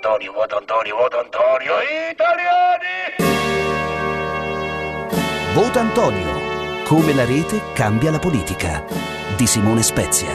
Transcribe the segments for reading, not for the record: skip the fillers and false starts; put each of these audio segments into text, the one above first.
Antonio, voto Antonio, voto Antonio, italiani! Vota Antonio, come la rete cambia la politica, di Simone Spezia.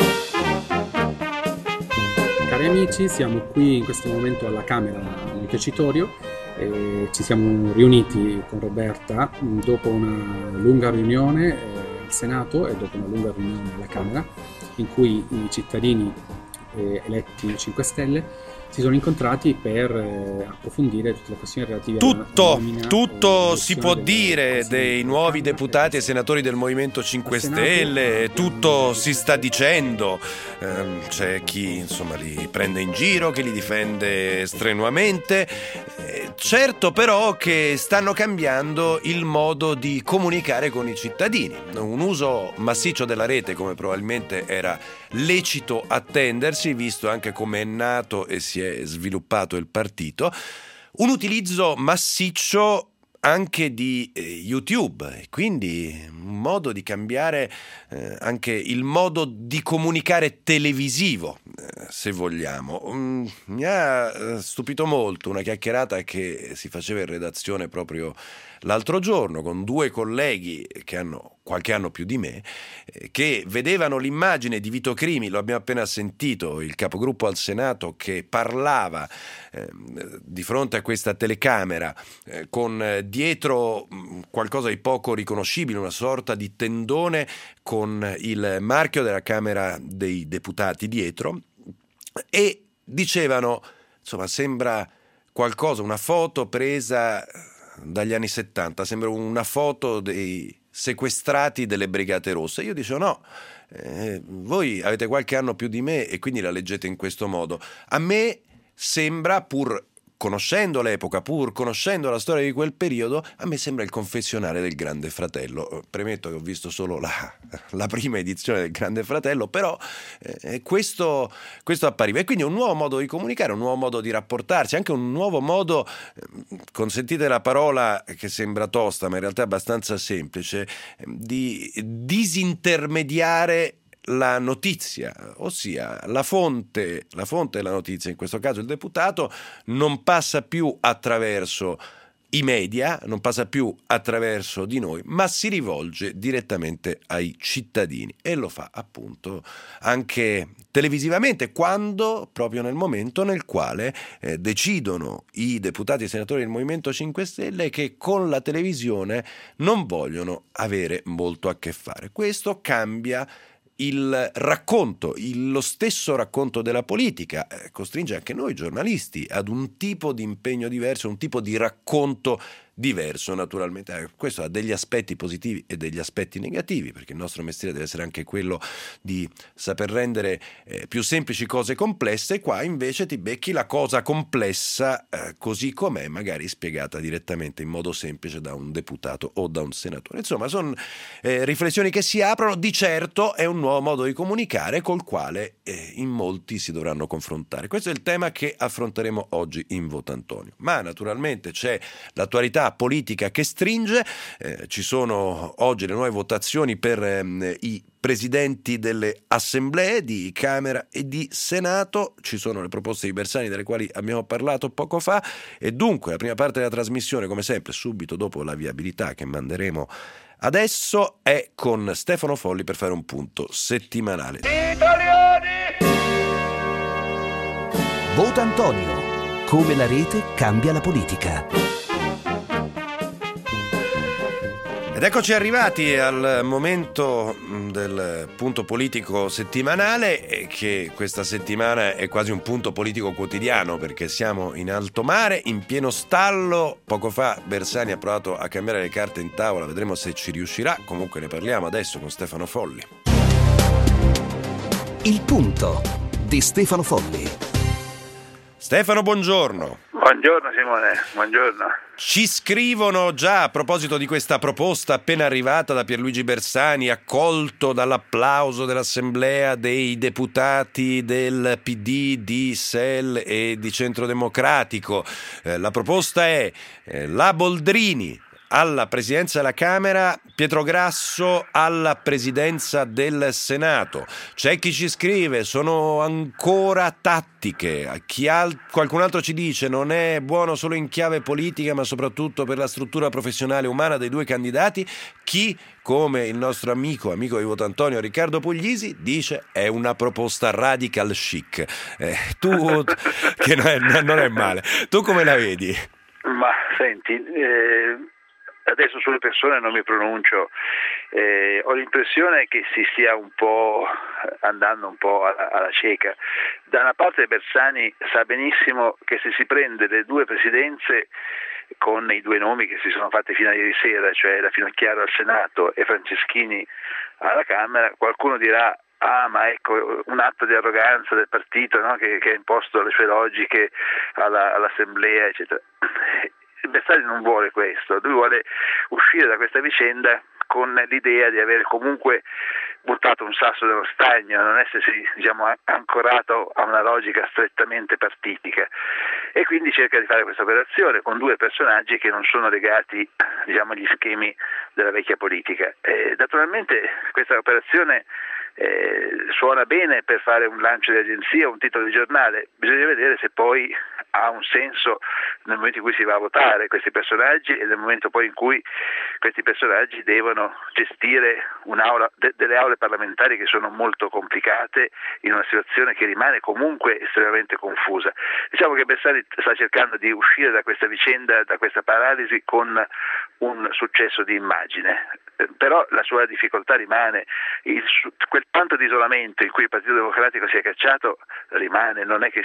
Cari amici, siamo qui in questo momento alla Camera Montecitorio e ci siamo riuniti con Roberta dopo una lunga riunione al Senato e dopo una lunga riunione alla Camera in cui i cittadini eletti 5 Stelle si sono incontrati per approfondire tutte le questioni relative tutto si può dire dei nuovi deputati e senatori del Movimento 5 Stelle, tutto si sta dicendo, c'è chi insomma li prende in giro, chi li difende strenuamente, certo però che stanno cambiando il modo di comunicare con i cittadini, un uso massiccio della rete come probabilmente era lecito attendersi, visto anche come è nato e si è sviluppato il partito, un utilizzo massiccio anche di YouTube, e quindi un modo di cambiare anche il modo di comunicare televisivo, se vogliamo. Mi ha stupito molto una chiacchierata che si faceva in redazione proprio l'altro giorno con 2 colleghi che hanno qualche anno più di me, che vedevano l'immagine di Vito Crimi, lo abbiamo appena sentito, il capogruppo al Senato, che parlava di fronte a questa telecamera con dietro qualcosa di poco riconoscibile, una sorta di tendone con il marchio della Camera dei Deputati dietro, e dicevano, insomma, sembra qualcosa, una foto presa dagli anni 70, sembra una foto dei sequestrati delle Brigate Rosse. Io dicevo no, voi avete qualche anno più di me e quindi la leggete in questo modo. A me sembra, pur conoscendo l'epoca, pur conoscendo la storia di quel periodo, a me sembra il confessionale del Grande Fratello. Premetto che ho visto solo la prima edizione del Grande Fratello, però questo appariva. E quindi un nuovo modo di comunicare, un nuovo modo di rapportarsi, anche un nuovo modo, consentite la parola che sembra tosta ma in realtà è abbastanza semplice, di disintermediare la notizia, ossia la fonte della notizia, in questo caso il deputato, non passa più attraverso i media, non passa più attraverso di noi, ma si rivolge direttamente ai cittadini, e lo fa appunto anche televisivamente, quando proprio nel momento nel quale decidono i deputati e senatori del Movimento 5 Stelle che con la televisione non vogliono avere molto a che fare. Questo cambia il racconto, lo stesso racconto della politica, costringe anche noi giornalisti ad un tipo di impegno diverso, un tipo di racconto diverso, naturalmente. Questo ha degli aspetti positivi e degli aspetti negativi, perché il nostro mestiere deve essere anche quello di saper rendere più semplici cose complesse, e qua invece ti becchi la cosa complessa così com'è, magari spiegata direttamente in modo semplice da un deputato o da un senatore. Insomma, sono riflessioni che si aprono. Di certo è un nuovo modo di comunicare col quale in molti si dovranno confrontare. Questo è il tema che affronteremo oggi in Vota Antonio. Ma naturalmente c'è l'attualità politica che stringe, ci sono oggi le nuove votazioni per i presidenti delle assemblee di Camera e di Senato, ci sono le proposte di Bersani delle quali abbiamo parlato poco fa, e dunque la prima parte della trasmissione, come sempre subito dopo la viabilità che manderemo adesso, è con Stefano Folli per fare un punto settimanale. Italiani! Vota Antonio, come la rete cambia la politica. Ed eccoci arrivati al momento del punto politico settimanale, che questa settimana è quasi un punto politico quotidiano, perché siamo in alto mare, in pieno stallo. Poco fa Bersani ha provato a cambiare le carte in tavola, vedremo se ci riuscirà. Comunque ne parliamo adesso con Stefano Folli. Il punto di Stefano Folli. Stefano, buongiorno. Buongiorno Simone, buongiorno. Ci scrivono già a proposito di questa proposta appena arrivata da Pierluigi Bersani, accolto dall'applauso dell'Assemblea dei deputati del PD, di SEL e di Centrodemocratico. La proposta è la Boldrini alla presidenza della Camera, Pietro Grasso alla presidenza del Senato. C'è chi ci scrive: sono ancora tattiche. Qualcun altro ci dice: non è buono solo in chiave politica, ma soprattutto per la struttura professionale umana dei due candidati. Chi, come il nostro amico di Voto Antonio Riccardo Puglisi, dice è una proposta radical chic. Tu, che non è male, tu come la vedi? Ma senti, adesso sulle persone non mi pronuncio, ho l'impressione che si stia un po' andando un po' alla cieca. Da una parte Bersani sa benissimo che se si prende le due presidenze con i due nomi che si sono fatti fino a ieri sera, cioè la Finocchiaro al Senato e Franceschini alla Camera, qualcuno dirà: ah, ma ecco un atto di arroganza del partito, no? che ha imposto le sue logiche all'assemblea, eccetera. Bersani non vuole questo, lui vuole uscire da questa vicenda con l'idea di aver comunque buttato un sasso nello stagno, non essersi, ancorato a una logica strettamente partitica, e quindi cerca di fare questa operazione con due personaggi che non sono legati, agli schemi della vecchia politica. Naturalmente questa operazione suona bene per fare un lancio di agenzia, un titolo di giornale, bisogna vedere se poi ha un senso nel momento in cui si va a votare questi personaggi e nel momento poi in cui questi personaggi devono gestire un'aula, delle aule parlamentari che sono molto complicate in una situazione che rimane comunque estremamente confusa. Diciamo che Bersani sta cercando di uscire da questa vicenda, da questa paralisi, con un successo di immagine, però la sua difficoltà rimane, quel tanto di isolamento in cui il Partito Democratico si è cacciato rimane, non è che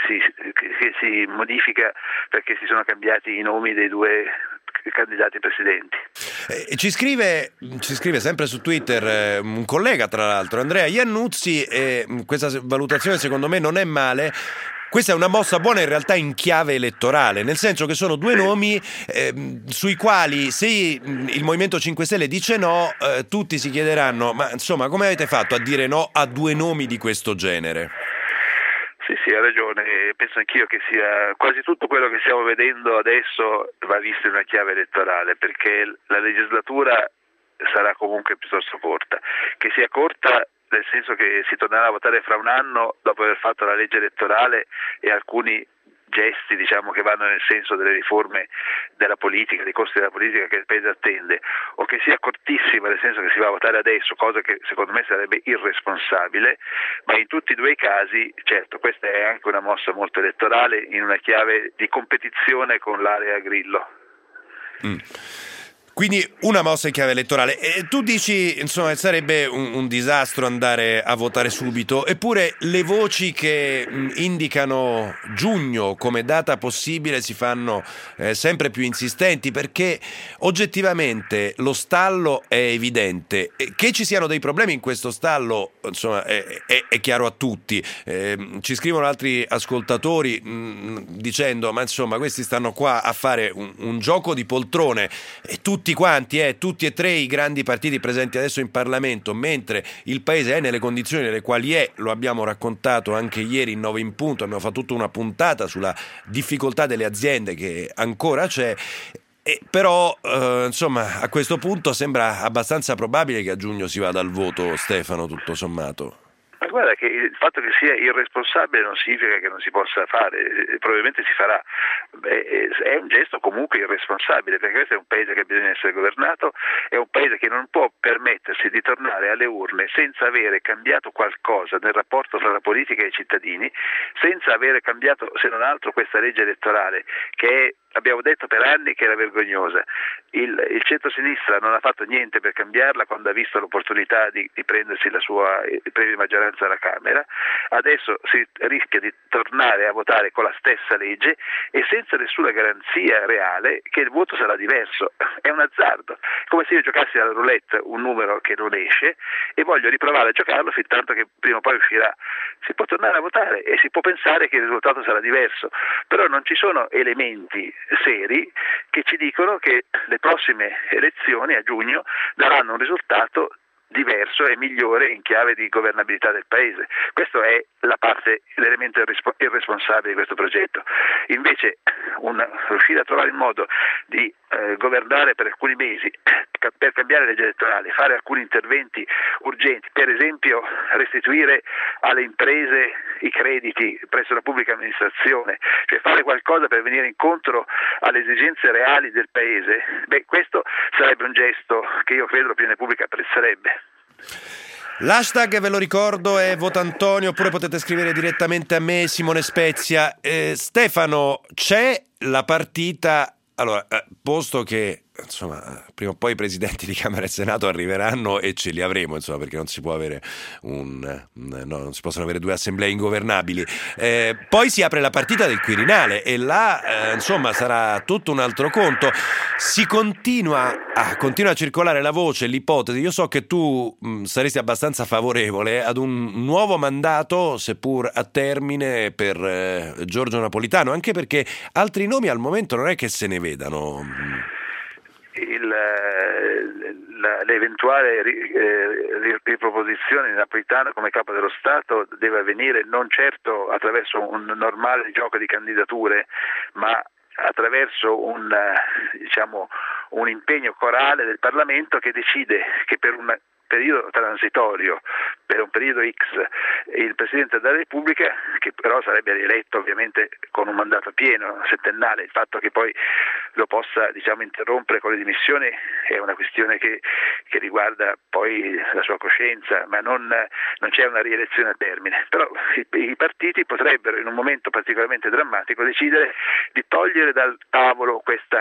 si modifica perché si sono cambiati i nomi dei due candidati presidenti. Ci scrive sempre su Twitter un collega, tra l'altro, Andrea Iannuzzi, e questa valutazione secondo me non è male. Questa è una mossa buona in realtà in chiave elettorale, nel senso che sono due nomi sui quali, se il Movimento 5 Stelle dice no, tutti si chiederanno: ma insomma, come avete fatto a dire no a due nomi di questo genere? Sì, ha ragione, penso anch'io che sia quasi tutto quello che stiamo vedendo adesso va visto in una chiave elettorale, perché la legislatura sarà comunque piuttosto corta. Che sia corta nel senso che si tornerà a votare fra un anno dopo aver fatto la legge elettorale e alcuni gesti che vanno nel senso delle riforme della politica, dei costi della politica che il Paese attende, o che sia cortissima nel senso che si va a votare adesso, cosa che secondo me sarebbe irresponsabile, ma in tutti e due i casi, certo, questa è anche una mossa molto elettorale in una chiave di competizione con l'area Grillo. Quindi una mossa in chiave elettorale. E tu dici, insomma, sarebbe un disastro andare a votare subito, eppure le voci che indicano giugno come data possibile si fanno sempre più insistenti, perché oggettivamente lo stallo è evidente. Che ci siano dei problemi in questo stallo, insomma, è chiaro a tutti. Ci scrivono altri ascoltatori dicendo: ma insomma, questi stanno qua a fare un gioco di poltrone, e tutti quanti, tutti e tre i grandi partiti presenti adesso in Parlamento, mentre il Paese è nelle condizioni nelle quali è, lo abbiamo raccontato anche ieri in 9 in punto, abbiamo fatto tutta una puntata sulla difficoltà delle aziende che ancora c'è, però insomma a questo punto sembra abbastanza probabile che a giugno si vada al voto, Stefano, tutto sommato. Ma guarda che il fatto che sia irresponsabile non significa che non si possa fare, probabilmente si farà. È un gesto comunque irresponsabile, perché questo è un paese che bisogna essere governato, è un paese che non può permettersi di tornare alle urne senza avere cambiato qualcosa nel rapporto tra la politica e i cittadini, senza avere cambiato, se non altro, questa legge elettorale che abbiamo detto per anni che era vergognosa. Il centro-sinistra non ha fatto niente per cambiarla quando ha visto l'opportunità di prendersi il premio di maggioranza alla Camera. Adesso si rischia di tornare a votare con la stessa legge e senza nessuna garanzia reale che il voto sarà diverso. È un azzardo, come se io giocassi alla roulette un numero che non esce e voglio riprovare a giocarlo fin tanto che prima o poi uscirà. Si può tornare a votare e si può pensare che il risultato sarà diverso, però non ci sono elementi seri che ci dicono che le prossime elezioni a giugno daranno un risultato diverso e migliore in chiave di governabilità del Paese. Questo è l'elemento irresponsabile di questo progetto. Invece riuscire a trovare il modo di governare per alcuni mesi, per cambiare legge elettorale, fare alcuni interventi urgenti, per esempio restituire alle imprese i crediti presso la pubblica amministrazione, cioè fare qualcosa per venire incontro alle esigenze reali del Paese, questo sarebbe un gesto che io credo l'opinione pubblica apprezzerebbe. L'hashtag, ve lo ricordo, è Votantonio, oppure potete scrivere direttamente a me, Simone Spezia. Stefano, c'è la partita... Allora, posto che insomma prima o poi i presidenti di Camera e Senato arriveranno e ce li avremo, insomma, perché non si può avere non si possono avere due assemblee ingovernabili. Poi si apre la partita del Quirinale e là insomma sarà tutto un altro conto. Si continua a circolare la voce, l'ipotesi. Io so che tu saresti abbastanza favorevole ad un nuovo mandato, seppur a termine, per Giorgio Napolitano, anche perché altri nomi al momento non è che se ne vedano. L'eventuale riproposizione di Napolitano come capo dello Stato deve avvenire non certo attraverso un normale gioco di candidature, ma attraverso un impegno corale del Parlamento che decide che per un periodo transitorio, per un periodo X, il Presidente della Repubblica, che però sarebbe rieletto ovviamente con un mandato pieno, settennale, il fatto che poi lo possa interrompere con le dimissioni è una questione che riguarda poi la sua coscienza, ma non c'è una rielezione a termine. Però i partiti potrebbero in un momento particolarmente drammatico decidere di togliere dal tavolo questo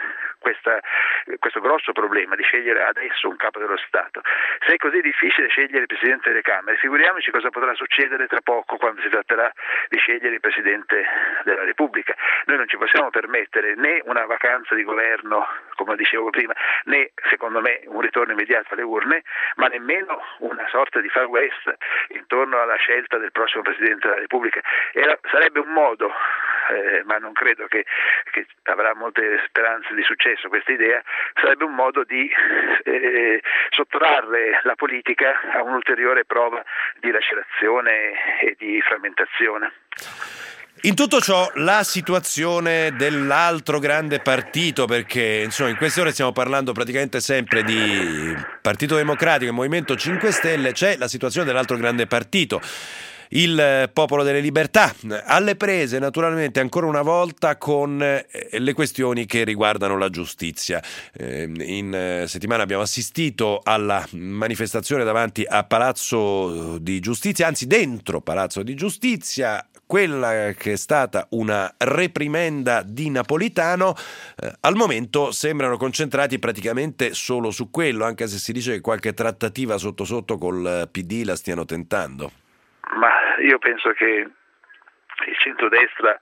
grosso problema di scegliere adesso un capo dello Stato. Se è così difficile scegliere il Presidente delle Camere, figuriamoci cosa potrà succedere tra poco quando si tratterà di scegliere il Presidente della Repubblica. Noi non ci possiamo permettere né una vacanza di governo, come dicevo prima, né, secondo me, un ritorno immediato alle urne, ma nemmeno una sorta di Far West intorno alla scelta del prossimo Presidente della Repubblica. Sarebbe un modo, ma non credo che avrà molte speranze di successo questa idea, sarebbe un modo di sottrarre la politica a un'ulteriore prova di lacerazione e di frammentazione. In tutto ciò la situazione dell'altro grande partito, perché insomma in queste ore stiamo parlando praticamente sempre di Partito Democratico e Movimento 5 Stelle, c'è la situazione dell'altro grande partito, il Popolo delle Libertà, alle prese naturalmente ancora una volta con le questioni che riguardano la giustizia. In settimana abbiamo assistito alla manifestazione davanti a Palazzo di Giustizia, anzi dentro Palazzo di Giustizia, quella che è stata una reprimenda di Napolitano. Al momento sembrano concentrati praticamente solo su quello, anche se si dice che qualche trattativa sotto sotto col PD la stiano tentando. Ma io penso che il centrodestra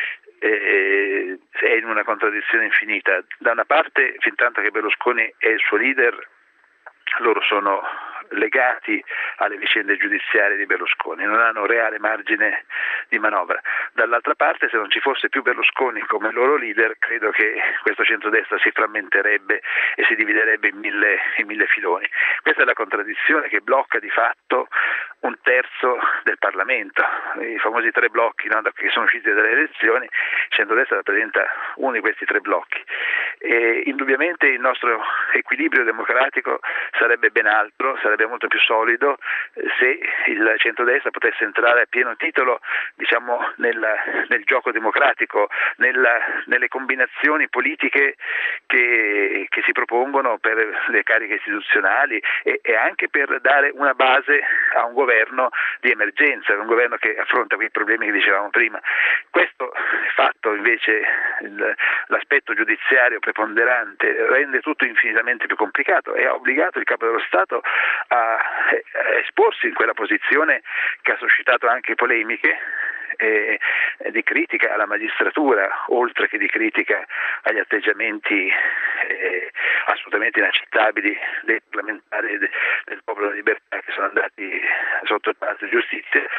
è in una contraddizione infinita. Da una parte, fin tanto che Berlusconi è il suo leader, loro sono legati alle vicende giudiziarie di Berlusconi, non hanno reale margine di manovra. Dall'altra parte, se non ci fosse più Berlusconi come loro leader, credo che questo centrodestra si frammenterebbe e si dividerebbe in mille filoni. Questa è la contraddizione che blocca di fatto un terzo del Parlamento, i famosi tre blocchi, no, che sono usciti dalle elezioni. Il centrodestra rappresenta uno di questi tre blocchi. E indubbiamente il nostro equilibrio democratico sarebbe ben altro, sarebbe molto più solido se il centrodestra potesse entrare a pieno titolo, nel gioco democratico, nelle combinazioni politiche che si propongono per le cariche istituzionali e anche per dare una base a un governo di emergenza, un governo che affronta quei problemi che dicevamo prima. Questo fatto invece, l'aspetto giudiziario preponderante, rende tutto infinitamente più complicato e ha obbligato il Capo dello Stato a esporsi in quella posizione che ha suscitato anche polemiche di critica alla magistratura, oltre che di critica agli atteggiamenti assolutamente inaccettabili dei parlamentari del Popolo della Libertà che sono andati sotto il Palazzo di Giustizia.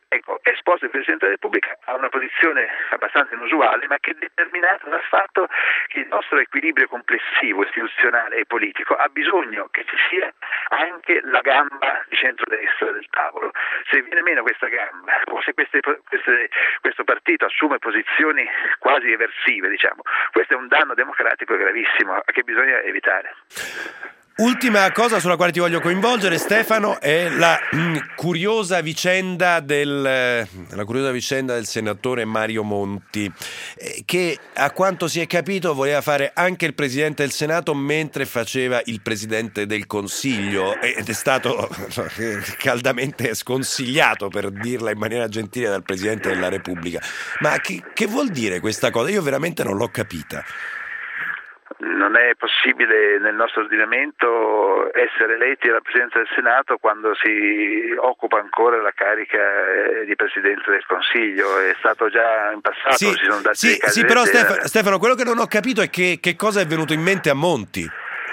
Ecco, è esposto il Presidente della Repubblica a una posizione abbastanza inusuale, ma che è determinata dal fatto che il nostro equilibrio complessivo, istituzionale e politico ha bisogno che ci sia anche la gamba di centrodestra del tavolo. Se viene meno questa gamba, o se questo partito assume posizioni quasi eversive, diciamo, questo è un danno democratico gravissimo che bisogna evitare. Ultima cosa sulla quale ti voglio coinvolgere, Stefano, è la curiosa vicenda del senatore Mario Monti, che a quanto si è capito voleva fare anche il Presidente del Senato mentre faceva il Presidente del Consiglio, ed è stato caldamente sconsigliato, per dirla in maniera gentile, dal Presidente della Repubblica. Ma che vuol dire questa cosa? Io veramente non l'ho capita. Non è possibile nel nostro ordinamento essere eletti alla Presidenza del Senato quando si occupa ancora la carica di Presidente del Consiglio. È stato già in passato, si sono dati dei casi. Sì, però Stefano, quello che non ho capito è che cosa è venuto in mente a Monti.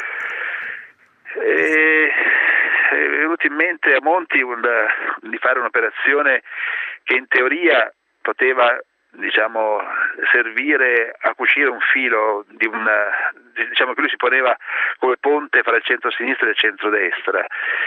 È venuto in mente a Monti di fare un'operazione che in teoria poteva, diciamo, servire a cucire un filo diciamo che lui si poneva come ponte fra il centro-sinistra e il centro-destra.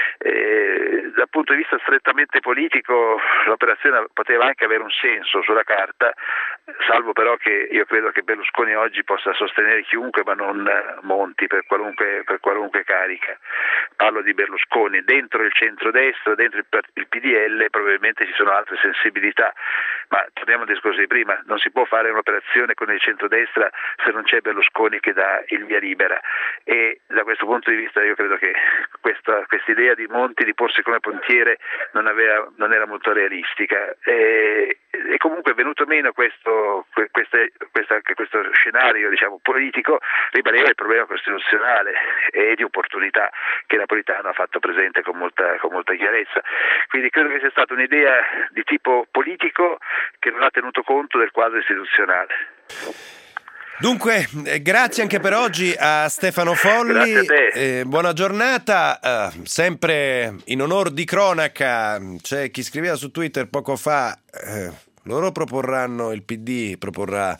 Dal punto di vista strettamente politico l'operazione poteva anche avere un senso sulla carta, salvo però che io credo che Berlusconi oggi possa sostenere chiunque, ma non Monti per qualunque carica. Parlo di Berlusconi. Dentro il centro-destra, dentro il PDL probabilmente ci sono altre sensibilità, ma torniamo al discorso di prima, non si può fare un'operazione con il centrodestra se non c'è Berlusconi che dà il via libera, e da questo punto di vista io credo che questa idea di Monti di porsi come pontiere non era molto realistica, e comunque è venuto meno questo scenario, diciamo, politico, rimaneva il problema costituzionale e di opportunità che Napolitano ha fatto presente con molta chiarezza. Quindi credo che sia stata un'idea di tipo politico che non ha tenuto conto del quadro istituzionale. Dunque, grazie anche per oggi a Stefano Folli. Grazie a te. Buona giornata. Sempre in onor di cronaca, c'è chi scriveva su Twitter poco fa, loro proporranno, il PD proporrà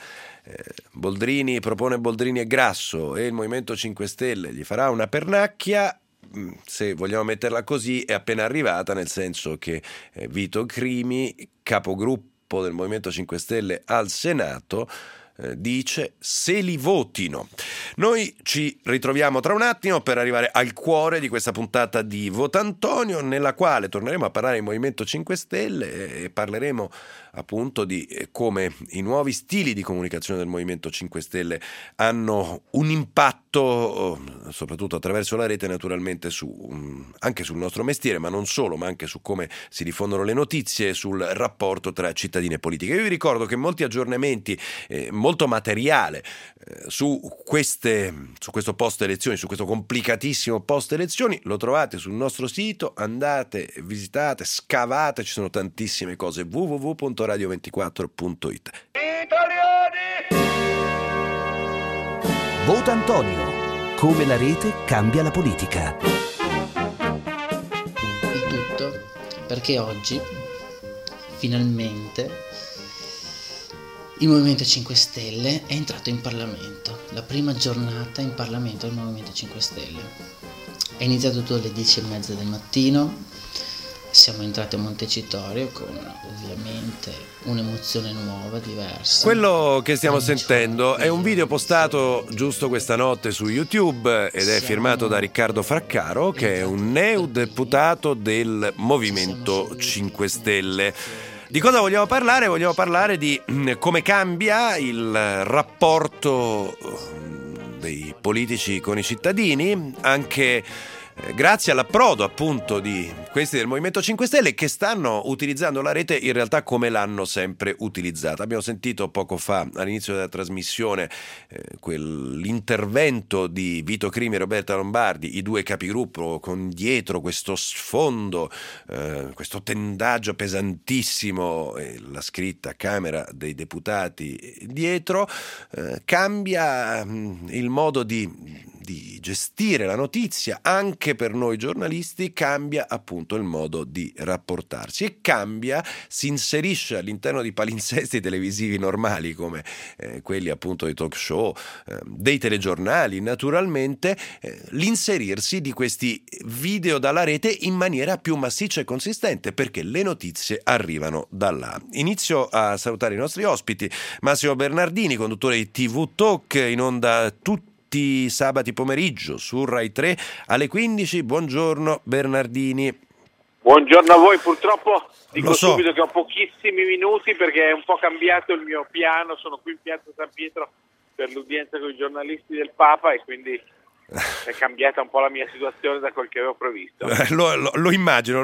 propone Boldrini e Grasso, e il Movimento 5 Stelle gli farà una pernacchia. Se vogliamo metterla così, è appena arrivata, nel senso che Vito Crimi, capogruppo del Movimento 5 Stelle al Senato, dice se li votino. Noi ci ritroviamo tra un attimo per arrivare al cuore di questa puntata di Votantonio, nella quale torneremo a parlare di Movimento 5 Stelle e parleremo appunto di come i nuovi stili di comunicazione del Movimento 5 Stelle hanno un impatto, soprattutto attraverso la rete, naturalmente anche sul nostro mestiere, ma non solo, ma anche su come si diffondono le notizie, sul rapporto tra cittadini e politica. Io vi ricordo che molti aggiornamenti, molto materiale su questo post elezioni, su questo complicatissimo post elezioni, lo trovate sul nostro sito. Andate, visitate, scavate, ci sono tantissime cose. www.radio24.it. Italiani! Vota Antonio. Come la rete cambia la politica. Il tutto perché oggi finalmente il Movimento 5 Stelle è entrato in Parlamento, la prima giornata in Parlamento del Movimento 5 Stelle. È iniziato tutto alle 10:30 del mattino, siamo entrati a Montecitorio con ovviamente un'emozione nuova, diversa. Quello che stiamo sentendo è un video postato giusto questa notte su YouTube ed è firmato da Riccardo Fraccaro, che è un neodeputato del Movimento 5 Stelle. Di cosa vogliamo parlare? Vogliamo parlare di come cambia il rapporto dei politici con i cittadini, anche grazie all'approdo appunto di questi del Movimento 5 Stelle, che stanno utilizzando la rete in realtà come l'hanno sempre utilizzata. Abbiamo sentito poco fa, all'inizio della trasmissione, quell'intervento di Vito Crimi e Roberta Lombardi, i due capigruppo, con dietro questo sfondo, questo tendaggio pesantissimo, la scritta Camera dei Deputati dietro. Cambia il modo di di gestire la notizia, anche per noi giornalisti, cambia appunto il modo di rapportarsi e cambia, si inserisce all'interno di palinsesti televisivi normali come quelli appunto dei talk show, dei telegiornali naturalmente, l'inserirsi di questi video dalla rete in maniera più massiccia e consistente, perché le notizie arrivano da là. Inizio a salutare i nostri ospiti. Massimo Bernardini, conduttore di TV Talk, in onda tutti i sabati pomeriggio su Rai 3 alle 15. Buongiorno Bernardini. Buongiorno a voi, purtroppo dico Lo so. subito che ho pochissimi minuti perché è un po' cambiato il mio piano, sono qui in Piazza San Pietro per l'udienza con i giornalisti del Papa e quindi è cambiata un po' la mia situazione da quel che avevo previsto. Lo immagino.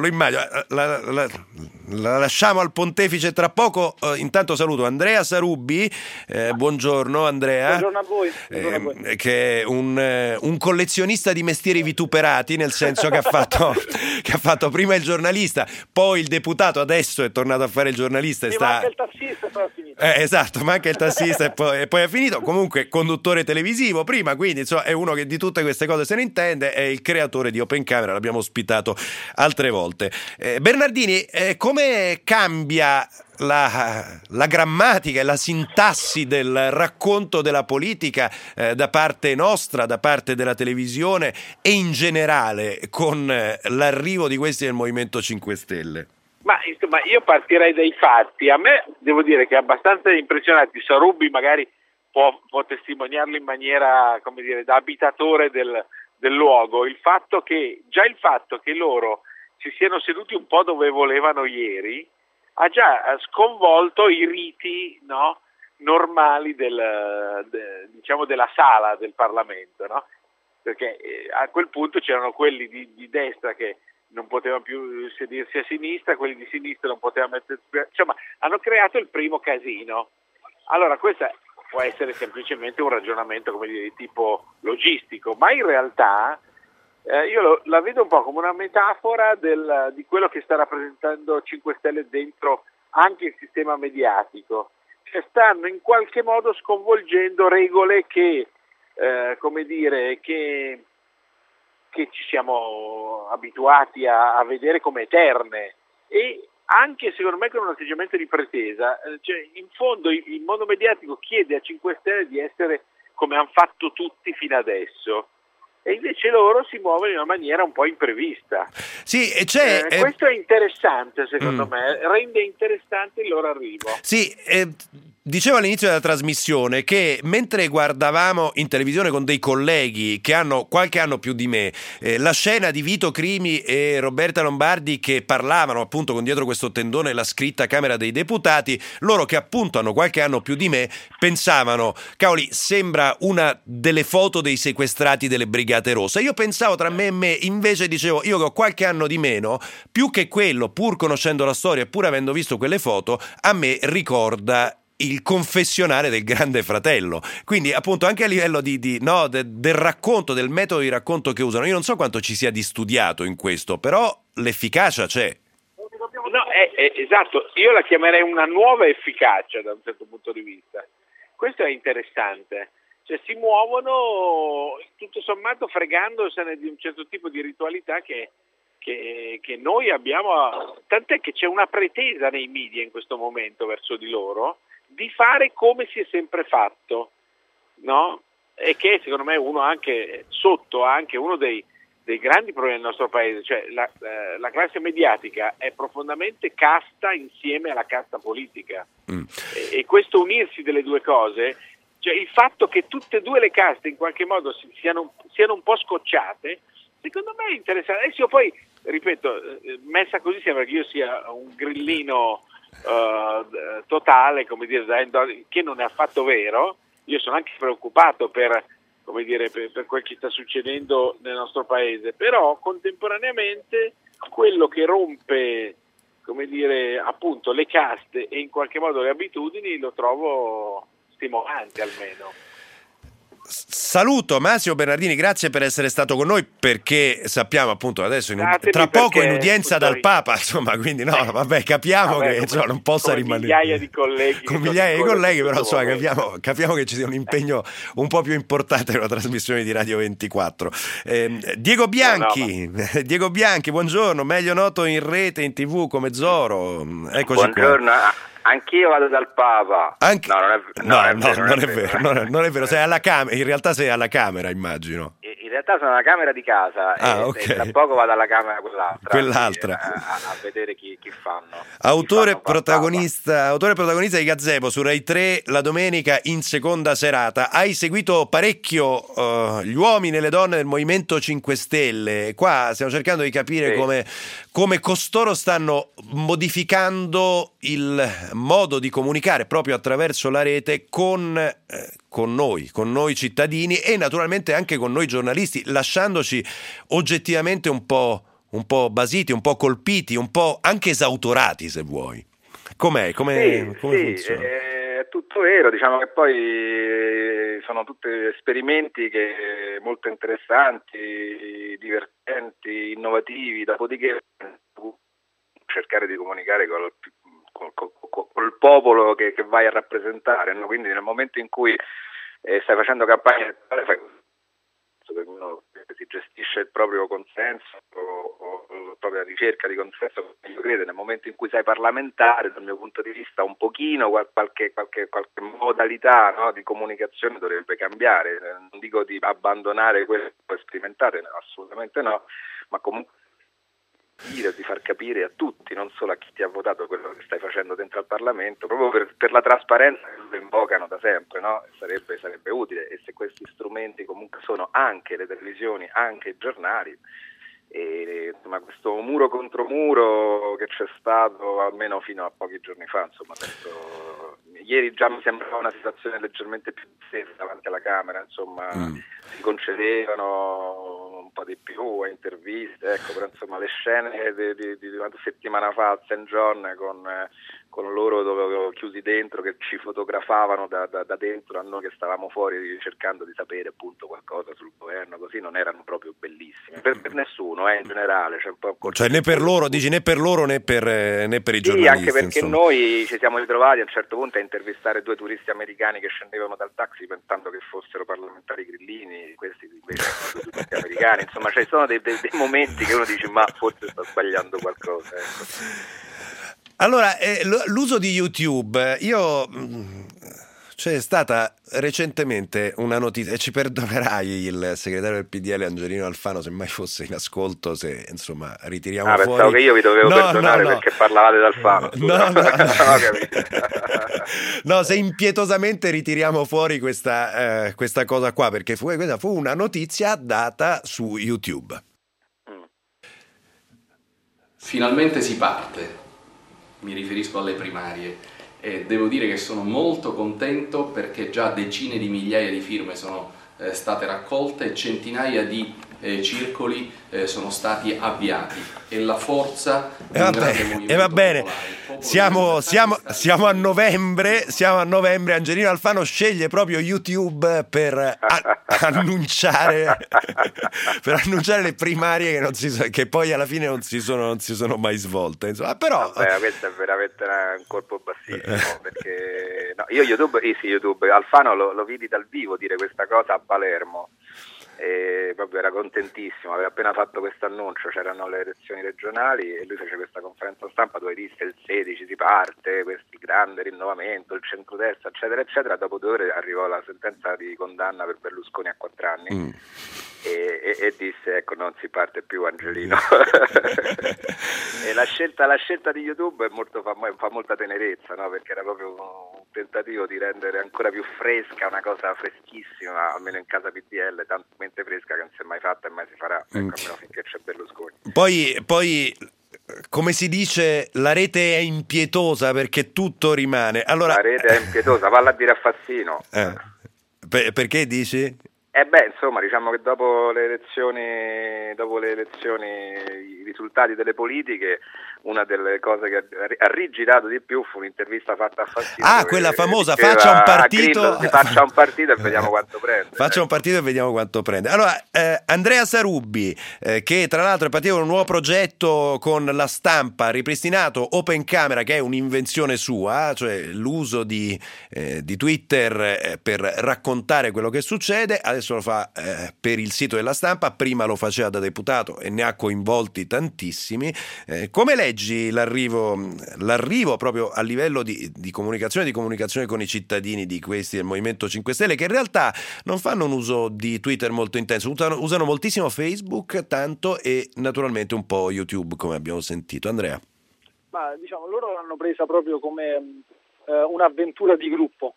La lasciamo al pontefice tra poco. Intanto saluto Andrea Sarubbi. Buongiorno Andrea. Buongiorno a voi. Che è un collezionista di mestieri vituperati, nel senso che ha fatto prima il giornalista, poi il deputato, adesso è tornato a fare il giornalista. Manca il tassista, poi ha finito. Esatto, manca il tassista e poi ha finito. Comunque conduttore televisivo prima, quindi insomma è uno che di tutte queste cose se ne intende, è il creatore di Open Camera, l'abbiamo ospitato altre volte. Bernardini, come cambia la grammatica e la sintassi del racconto della politica da parte nostra, da parte della televisione e in generale con l'arrivo di questi del Movimento 5 Stelle? Ma insomma io partirei dai fatti. A me devo dire che è abbastanza impressionante. Sarubbi magari può testimoniarlo in maniera, come dire, da abitatore del luogo, il fatto che loro si siano seduti un po' dove volevano ieri ha già sconvolto i riti, no, normali della sala del Parlamento, no? Perché a quel punto c'erano quelli di destra che non potevano più sedersi a sinistra, quelli di sinistra non potevano mettersi più, insomma hanno creato il primo casino. Allora questa può essere semplicemente un ragionamento, come dire, di tipo logistico, ma in realtà io la vedo un po' come una metafora di quello che sta rappresentando 5 Stelle dentro anche il sistema mediatico. Cioè stanno in qualche modo sconvolgendo regole che ci siamo abituati a vedere come eterne, e anche secondo me con un atteggiamento di pretesa. Cioè, in fondo il mondo mediatico chiede a 5 Stelle di essere come hanno fatto tutti fino adesso, e invece loro si muovono in una maniera un po' imprevista. Sì, questo è interessante, secondo me, rende interessante il loro arrivo. Sì, dicevo all'inizio della trasmissione che mentre guardavamo in televisione con dei colleghi che hanno qualche anno più di me la scena di Vito Crimi e Roberta Lombardi che parlavano appunto con dietro questo tendone la scritta Camera dei Deputati, loro che appunto hanno qualche anno più di me pensavano, cavoli, sembra una delle foto dei sequestrati delle Brigate Rosse. Io pensavo tra me e me, invece dicevo, io che ho qualche anno di meno, più che quello, pur conoscendo la storia e pur avendo visto quelle foto, a me ricorda il confessionale del Grande Fratello. Quindi appunto anche a livello del racconto, del metodo di racconto che usano, io non so quanto ci sia di studiato in questo, però l'efficacia c'è. No, esatto, io la chiamerei una nuova efficacia da un certo punto di vista. Questo è interessante. Cioè si muovono tutto sommato fregandosene di un certo tipo di ritualità che noi abbiamo, tant'è che c'è una pretesa nei media in questo momento verso di loro di fare come si è sempre fatto, no? E che secondo me uno anche uno dei grandi problemi del nostro paese, cioè la classe mediatica è profondamente casta insieme alla casta politica. E questo unirsi delle due cose, cioè il fatto che tutte e due le caste in qualche modo siano un po' scocciate, secondo me è interessante. Adesso io poi, ripeto, messa così sembra che io sia un grillino totale, come dire, che non è affatto vero. Io sono anche preoccupato per quel che sta succedendo nel nostro paese, però contemporaneamente quello che rompe, come dire, appunto le caste e in qualche modo le abitudini lo trovo stimolante almeno. saluto Massimo Bernardini, grazie per essere stato con noi, perché sappiamo appunto adesso tra perché poco in udienza dal poi- Papa, insomma, quindi vabbè, capiamo che insomma, non possa rimanere migliaia di colleghi con che migliaia di sono in colleghi, questo però insomma momento. capiamo che ci sia un impegno un po' più importante in una trasmissione di Radio 24. Diego Bianchi, Diego Bianchi, buongiorno, meglio noto in rete, in TV come Zorro. Eccoci Buongiorno, anch'io vado dal Papa. Anche... Non è vero. Non è vero, sei alla Camera, in realtà sei alla Camera, immagino. In realtà sono alla camera di casa ok. e tra poco vado alla camera quell'altra a vedere chi fanno. Autore protagonista di Gazebo su Rai 3 la domenica in seconda serata. Hai seguito parecchio gli uomini e le donne del Movimento 5 Stelle. Qua stiamo cercando di capire come costoro stanno modificando il modo di comunicare proprio attraverso la rete con noi cittadini e naturalmente anche con noi giornalisti, lasciandoci oggettivamente un po' basiti, un po' colpiti, un po' anche esautorati, se vuoi. Come funziona? È tutto vero, diciamo che poi sono tutti esperimenti molto interessanti, divertenti, innovativi, dopodiché cercare di comunicare col popolo che vai a rappresentare, no? Quindi nel momento in cui stai facendo campagna elettorale fai uno si gestisce il proprio consenso o la propria ricerca di consenso, io credo nel momento in cui sei parlamentare, dal mio punto di vista un pochino qualche modalità, no, di comunicazione dovrebbe cambiare. Non dico di abbandonare quello che puoi sperimentare, no, assolutamente no, ma comunque di far capire a tutti, non solo a chi ti ha votato, quello che stai facendo dentro al Parlamento, proprio per la trasparenza che lo invocano da sempre, no? Sarebbe utile, e se questi strumenti comunque sono anche le televisioni, anche i giornali, e insomma questo muro contro muro che c'è stato almeno fino a pochi giorni fa, insomma ieri già mi sembrava una situazione leggermente più distesa davanti alla Camera, insomma si concedevano un po' di più a interviste, ecco, però insomma le scene di una settimana fa a St. John con loro chiusi dentro che ci fotografavano da dentro a noi che stavamo fuori cercando di sapere appunto qualcosa sul governo, così non erano proprio bellissime per nessuno, in generale, cioè né per loro né per i giornalisti. Sì, anche perché insomma. Noi ci siamo ritrovati a un certo punto a intervistare 2 turisti americani che scendevano dal taxi pensando che fossero parlamentari grillini, questi invece sono 2 turisti americani, insomma ci sono dei momenti che uno dice ma forse sta sbagliando qualcosa, ecco. Allora, l'uso di YouTube, c'è stata recentemente una notizia, e ci perdonerai il segretario del PDL Angelino Alfano se mai fosse in ascolto, se insomma ritiriamo fuori. Pensavo che io vi dovevo perdonare perché parlavate d'Alfano. No, se impietosamente ritiriamo fuori questa cosa qua, perché questa fu una notizia data su YouTube. Finalmente si parte. Mi riferisco alle primarie e devo dire che sono molto contento perché già decine di migliaia di firme sono state raccolte e centinaia di circoli sono stati avviati e la forza di un grande movimento va bene. popolare. Siamo a novembre, Angelino Alfano sceglie proprio YouTube per annunciare le primarie che poi alla fine non si sono mai svolte, insomma. Però questo è veramente un colpo bassissimo perché io YouTube Alfano lo vidi dal vivo dire questa cosa a Palermo e proprio era contentissimo, aveva appena fatto questo annuncio, c'erano le elezioni regionali e lui fece questa conferenza stampa dove disse il 16 si parte, questo grande rinnovamento, il centrodestra eccetera eccetera. Dopo 2 ore arrivò la sentenza di condanna per Berlusconi a 4 anni e disse ecco non si parte più Angelino. E la scelta di YouTube fa molta tenerezza, no? Perché era proprio un tentativo di rendere ancora più fresca una cosa freschissima, almeno in casa PDL, tanto fresca che non si è mai fatta e mai si farà, ecco, almeno finché c'è Berlusconi. Poi come si dice, la rete è impietosa perché tutto rimane. Allora, la rete è impietosa, valla a dire a Fassino. Perché dici? Insomma, diciamo che dopo le elezioni, i risultati delle politiche, una delle cose che ha rigirato di più fu un'intervista fatta a Fassino. Quella famosa, faccia un partito. Faccia un partito e vediamo quanto prende. Faccia un partito e vediamo quanto prende. Allora, Andrea Sarubbi, che tra l'altro è partito con un nuovo progetto con La Stampa, ripristinato Open Camera, che è un'invenzione sua, cioè l'uso di Twitter per raccontare quello che succede. Adesso lo fa per il sito della Stampa, prima lo faceva da deputato e ne ha coinvolti tantissimi. Come leggi l'arrivo proprio a livello di comunicazione con i cittadini di questi del Movimento 5 Stelle, che in realtà non fanno un uso di Twitter molto intenso, usano moltissimo Facebook, tanto, e naturalmente un po' YouTube, come abbiamo sentito. Andrea? Ma diciamo, loro l'hanno presa proprio come un'avventura di gruppo.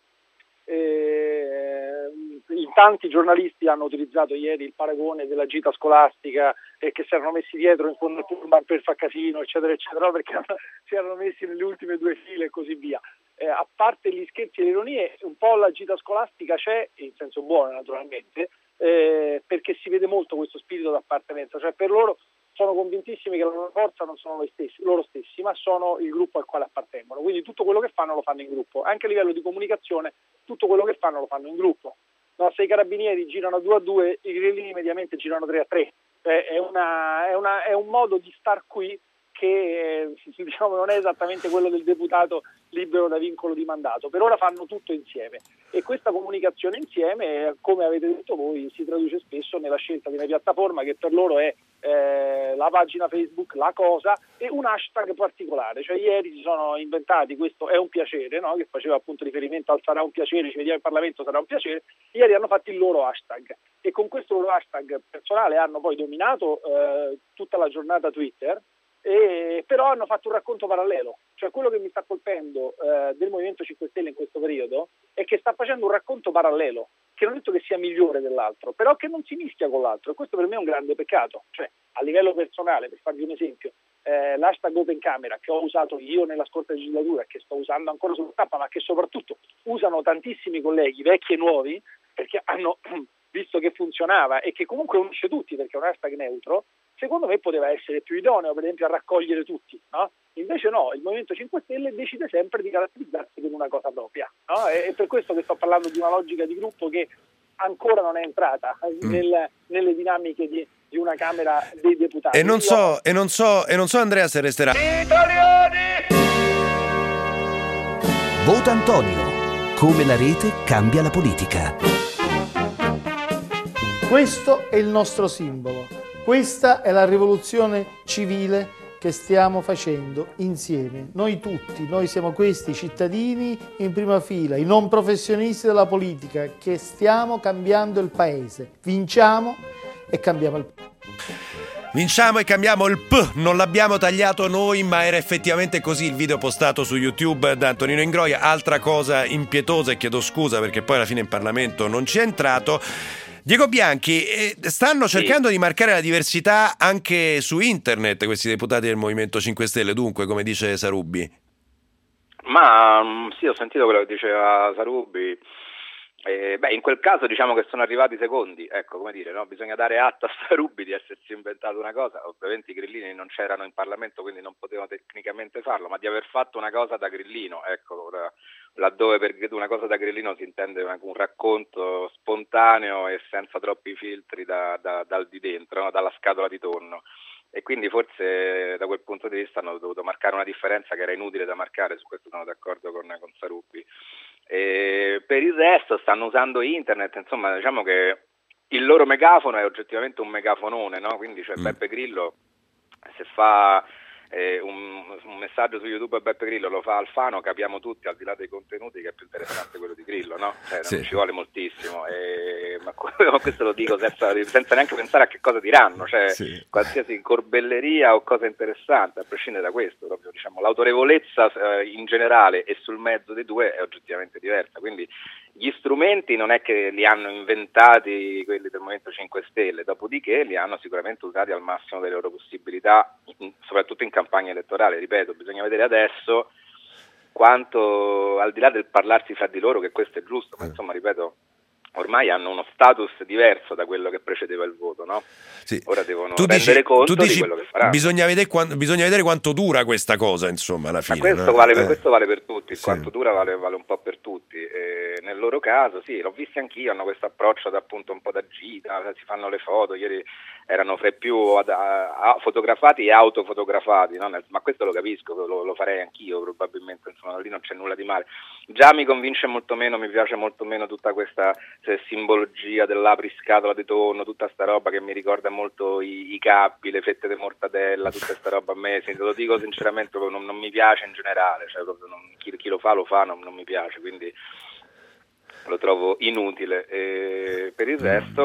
In tanti giornalisti hanno utilizzato ieri il paragone della gita scolastica e che si erano messi dietro in fondo al pullman per far casino, eccetera eccetera, perché si erano messi nelle ultime due file e così via. A parte gli scherzi e le ironie, un po' la gita scolastica c'è, in senso buono naturalmente, perché si vede molto questo spirito d'appartenenza, cioè per loro sono convintissimi che la loro forza non sono loro stessi, ma sono il gruppo al quale appartengono. Quindi tutto quello che fanno lo fanno in gruppo. Anche a livello di comunicazione, tutto quello che fanno lo fanno in gruppo. No, se i carabinieri girano a 2-2, i grillini mediamente girano 3-3. È un modo di star qui che diciamo non è esattamente quello del deputato libero da vincolo di mandato. Per ora fanno tutto insieme e questa comunicazione insieme, come avete detto voi, si traduce spesso nella scelta di una piattaforma che per loro è la pagina Facebook, la cosa, e un hashtag particolare. Cioè ieri si sono inventati, questo è un piacere, no? Che faceva appunto riferimento al sarà un piacere, ci vediamo in Parlamento, sarà un piacere. Ieri hanno fatto il loro hashtag e con questo loro hashtag personale hanno poi dominato tutta la giornata Twitter. Però hanno fatto un racconto parallelo, cioè quello che mi sta colpendo del Movimento 5 Stelle in questo periodo è che sta facendo un racconto parallelo, che non ho detto che sia migliore dell'altro, però che non si mischia con l'altro, e questo per me è un grande peccato. Cioè, a livello personale, per farvi un esempio, l'hashtag Open Camera che ho usato io nella scorsa legislatura, che sto usando ancora sulla stampa, ma che soprattutto usano tantissimi colleghi, vecchi e nuovi, perché hanno visto che funzionava e che comunque unisce tutti perché è un hashtag neutro, secondo me poteva essere più idoneo, per esempio, a raccogliere tutti, no? Invece no, il Movimento 5 Stelle decide sempre di caratterizzarsi per una cosa propria, no? È per questo che sto parlando di una logica di gruppo che ancora non è entrata nelle dinamiche di una Camera dei Deputati. E non so Andrea se resterà. Italiani! Vota Antonio. Come la rete cambia la politica. Questo è il nostro simbolo. Questa è la rivoluzione civile che stiamo facendo insieme. Noi tutti, noi siamo questi cittadini in prima fila, i non professionisti della politica, che stiamo cambiando il paese. Vinciamo e cambiamo il paese. Vinciamo e cambiamo il P, non l'abbiamo tagliato noi, ma era effettivamente così il video postato su YouTube da Antonino Ingroia. Altra cosa impietosa, e chiedo scusa perché poi alla fine in Parlamento non ci è entrato. Diego Bianchi, stanno cercando di marcare la diversità anche su internet questi deputati del Movimento 5 Stelle, dunque, come dice Sarubbi? Ma sì, ho sentito quello che diceva Sarubbi. In quel caso diciamo che sono arrivati secondi, ecco, come dire, no? Bisogna dare atto a Sarubbi di essersi inventato una cosa. Ovviamente i grillini non c'erano in Parlamento, quindi non potevano tecnicamente farlo, ma di aver fatto una cosa da grillino, ecco, laddove per una cosa da grillino si intende un racconto spontaneo e senza troppi filtri dal di dentro, no? Dalla scatola di tonno. E quindi forse da quel punto di vista hanno dovuto marcare una differenza che era inutile da marcare, su questo sono d'accordo con Sarubbi. E per il resto stanno usando internet, insomma diciamo che il loro megafono è oggettivamente un megafonone, no? Quindi cioè Beppe Grillo, se fa un messaggio su YouTube a Beppe Grillo, lo fa Alfano, capiamo tutti al di là dei contenuti che è più interessante quello di Grillo, no? Cioè, non ci vuole moltissimo, ma questo lo dico senza neanche pensare a che cosa diranno, cioè qualsiasi corbelleria o cosa interessante, a prescindere da questo, proprio diciamo l'autorevolezza in generale e sul mezzo dei due è oggettivamente diversa, quindi gli strumenti non è che li hanno inventati quelli del Movimento 5 Stelle, dopodiché li hanno sicuramente usati al massimo delle loro possibilità, soprattutto in campagna elettorale. Ripeto, bisogna vedere adesso quanto, al di là del parlarsi fra di loro, che questo è giusto, ma insomma ripeto, ormai hanno uno status diverso da quello che precedeva il voto, no? Sì. Ora devono rendere conto di quello che faranno. Bisogna vedere quanto dura questa cosa, insomma, alla fine. Questo, no? questo vale per tutti, Sì. quanto dura vale un po' per tutti. Nel loro caso, sì, l'ho visto anch'io, hanno questo approccio appunto un po' da gita, si fanno le foto, ieri erano fra i più fotografati e autofotografati, no? Ma questo lo capisco, lo farei anch'io probabilmente, insomma, lì non c'è nulla di male. Già mi convince molto meno, mi piace molto meno tutta questa simbologia dell'apriscatola di tonno, tutta sta roba che mi ricorda molto i cappi, le fette di mortadella, tutta sta roba a me, te lo dico sinceramente, non mi piace in generale, cioè, chi lo fa non mi piace, quindi lo trovo inutile. Per il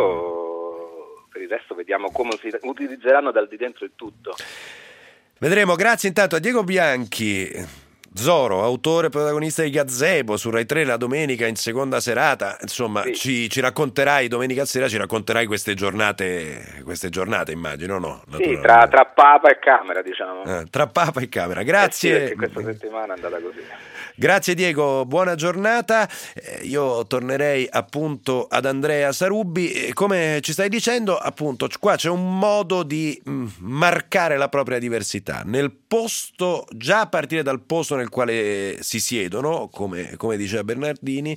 resto vediamo come si utilizzeranno dal di dentro il tutto. Vedremo. Grazie intanto a Diego Bianchi, Zoro, autore e protagonista di Gazebo su Rai 3 la domenica in seconda serata. Insomma, sì. ci racconterai domenica sera, ci racconterai queste giornate, immagino, no? Sì, tra Papa e Camera, diciamo. Tra Papa e Camera. Grazie. Sì, questa settimana è andata così. Grazie Diego, buona giornata. Io tornerei appunto ad Andrea Sarubbi. Come ci stai dicendo, appunto, qua c'è un modo di marcare la propria diversità nel posto, già a partire dal posto nel quale si siedono, come diceva Bernardini,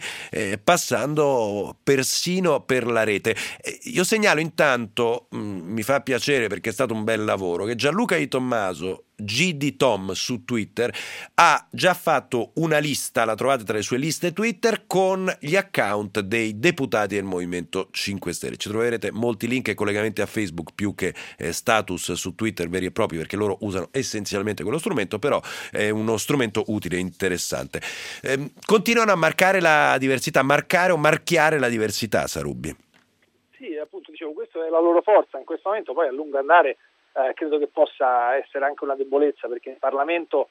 passando persino per la rete. Io segnalo intanto, mi fa piacere perché è stato un bel lavoro, che Gianluca Di Tommaso, GD Tom su Twitter, ha già fatto una lista, la trovate tra le sue liste Twitter, con gli account dei deputati del Movimento 5 Stelle. Ci troverete molti link e collegamenti a Facebook più che status su Twitter veri e propri, perché loro usano essenzialmente quello strumento, però è uno strumento utile e interessante. Continuano a marcare la diversità, marcare o marchiare la diversità, Sarubbi. Sì, appunto, dicevo, questa è la loro forza in questo momento, poi a lungo andare credo che possa essere anche una debolezza, perché in Parlamento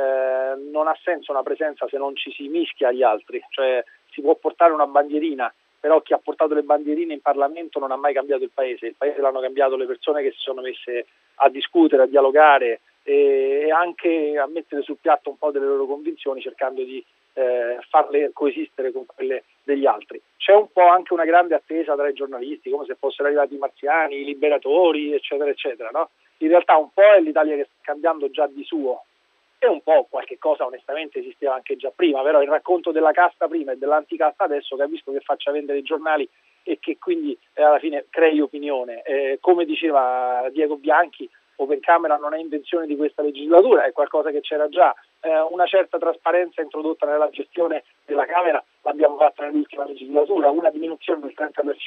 non ha senso una presenza se non ci si mischia agli altri, cioè si può portare una bandierina, però chi ha portato le bandierine in Parlamento non ha mai cambiato il paese l'hanno cambiato le persone che si sono messe a discutere, a dialogare e anche a mettere sul piatto un po' delle loro convinzioni, cercando di farle coesistere con quelle degli altri. C'è un po' anche una grande attesa tra i giornalisti, come se fossero arrivati i marziani, i liberatori, eccetera, eccetera, no? In realtà un po' è l'Italia che sta cambiando già di suo, e un po' qualche cosa onestamente esisteva anche già prima, però il racconto della casta prima e dell'anticasta adesso capisco che faccia vendere i giornali e che quindi alla fine crei opinione. Come diceva Diego Bianchi, Open Camera non è invenzione di questa legislatura, è qualcosa che c'era già. Una certa trasparenza introdotta nella gestione della Camera l'abbiamo fatta nell'ultima legislatura, una diminuzione del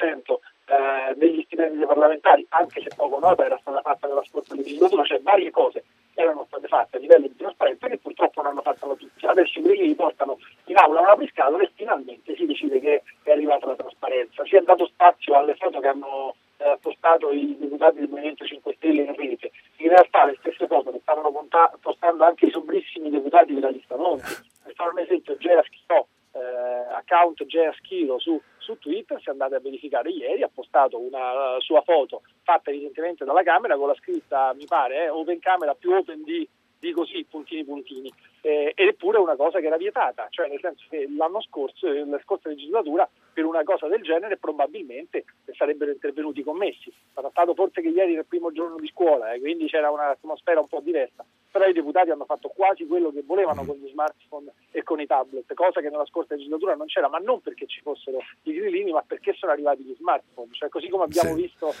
30% degli stipendi dei parlamentari, anche se poco nota, era stata fatta nella scorsa legislatura, cioè varie cose erano state fatte a livello di trasparenza che purtroppo non hanno fatto tutti. Adesso quelli li portano in aula una briscatola e finalmente si decide che è arrivata la trasparenza. Si è dato spazio alle foto che hanno postato i deputati del Movimento 5 Stelle in rete. In realtà le stesse foto le stavano postando anche i sobrissimi deputati della lista Monti. Per fare un esempio, account Gea Schilo su Twitter, se andate a verificare ieri, ha postato una sua foto fatta evidentemente dalla Camera con la scritta, mi pare, Open Camera più open di così, puntini, eppure è una cosa che era vietata, cioè nel senso che l'anno scorso, la scorsa legislatura, per una cosa del genere probabilmente sarebbero intervenuti i commessi. Sarà stato forse che ieri era il primo giorno di scuola, quindi c'era un'atmosfera un po' diversa, però i deputati hanno fatto quasi quello che volevano con gli smartphone e con i tablet, cosa che nella scorsa legislatura non c'era, ma non perché ci fossero i grillini, ma perché sono arrivati gli smartphone, cioè così come abbiamo visto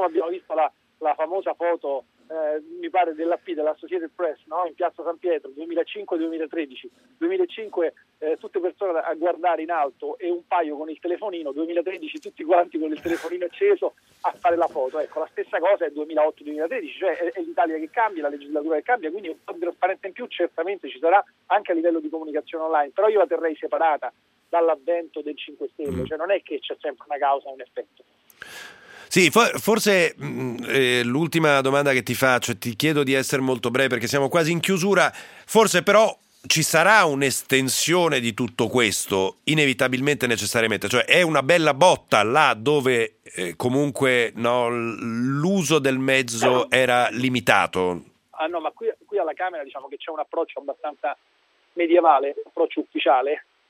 la famosa foto mi pare dell'AP, dell'Associated Press, no? In Piazza San Pietro 2005-2013, 2005 tutte persone a guardare in alto e un paio con il telefonino, 2013 tutti quanti con il telefonino acceso a fare la foto. Ecco, la stessa cosa è 2008-2013, cioè è l'Italia che cambia, la legislatura che cambia, quindi un po' di trasparenza in più certamente ci sarà anche a livello di comunicazione online, però io la terrei separata dall'avvento del 5 Stelle, cioè non è che c'è sempre una causa e un effetto. Sì, forse l'ultima domanda che ti faccio, ti chiedo di essere molto breve perché siamo quasi in chiusura, forse però ci sarà un'estensione di tutto questo, inevitabilmente, necessariamente, cioè è una bella botta là dove comunque l'uso del mezzo era limitato. Ah no, ma qui alla Camera diciamo che c'è un approccio abbastanza medievale, un approccio ufficiale,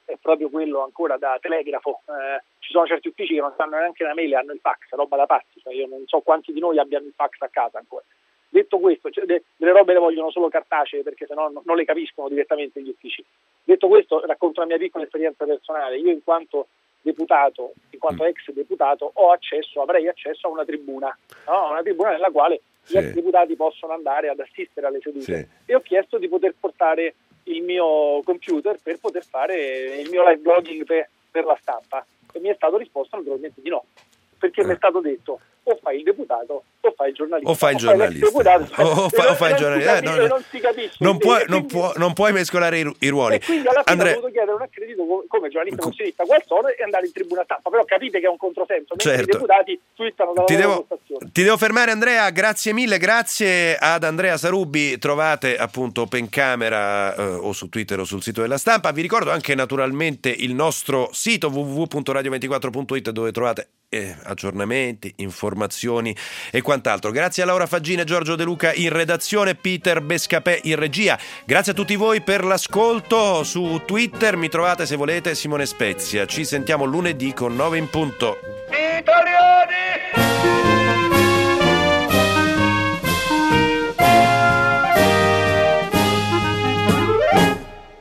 è proprio quello ancora da telegrafo. Ci sono certi uffici che non sanno neanche la mail, hanno il fax, roba da pazzi, cioè io non so quanti di noi abbiano il fax a casa ancora. Detto questo, cioè, delle robe le vogliono solo cartacee perché sennò non le capiscono direttamente gli uffici. Detto questo, racconto la mia piccola esperienza personale. Io in quanto deputato, in quanto ex deputato, avrei accesso a una tribuna, no? Una tribuna nella quale gli ex deputati possono andare ad assistere alle sedute, e ho chiesto di poter portare il mio computer per poter fare il mio live blogging per la stampa, e mi è stato risposto naturalmente di no, perché mi è stato detto o fai il deputato o fai il giornalista. O fai il giornalista. O fai il giornalista. Non si capisce. Non puoi mescolare i ruoli. E quindi alla fine ho dovuto chiedere un accredito come giornalista professionista qual sono e andare in tribuna stampa. Però capite che è un controsenso, mentre i deputati twittano dalla loro postazione. Ti devo fermare, Andrea, grazie mille, grazie ad Andrea Sarubbi. Trovate appunto Open Camera o su Twitter o sul sito della Stampa. Vi ricordo anche naturalmente il nostro sito www.radio24.it, dove trovate aggiornamenti, informazioni e quant'altro. Grazie a Laura Faggina e Giorgio De Luca in redazione, Peter Bescapè in regia. Grazie a tutti voi per l'ascolto. Su Twitter mi trovate, se volete, Simone Spezia. Ci sentiamo lunedì con 9 in punto. Italia!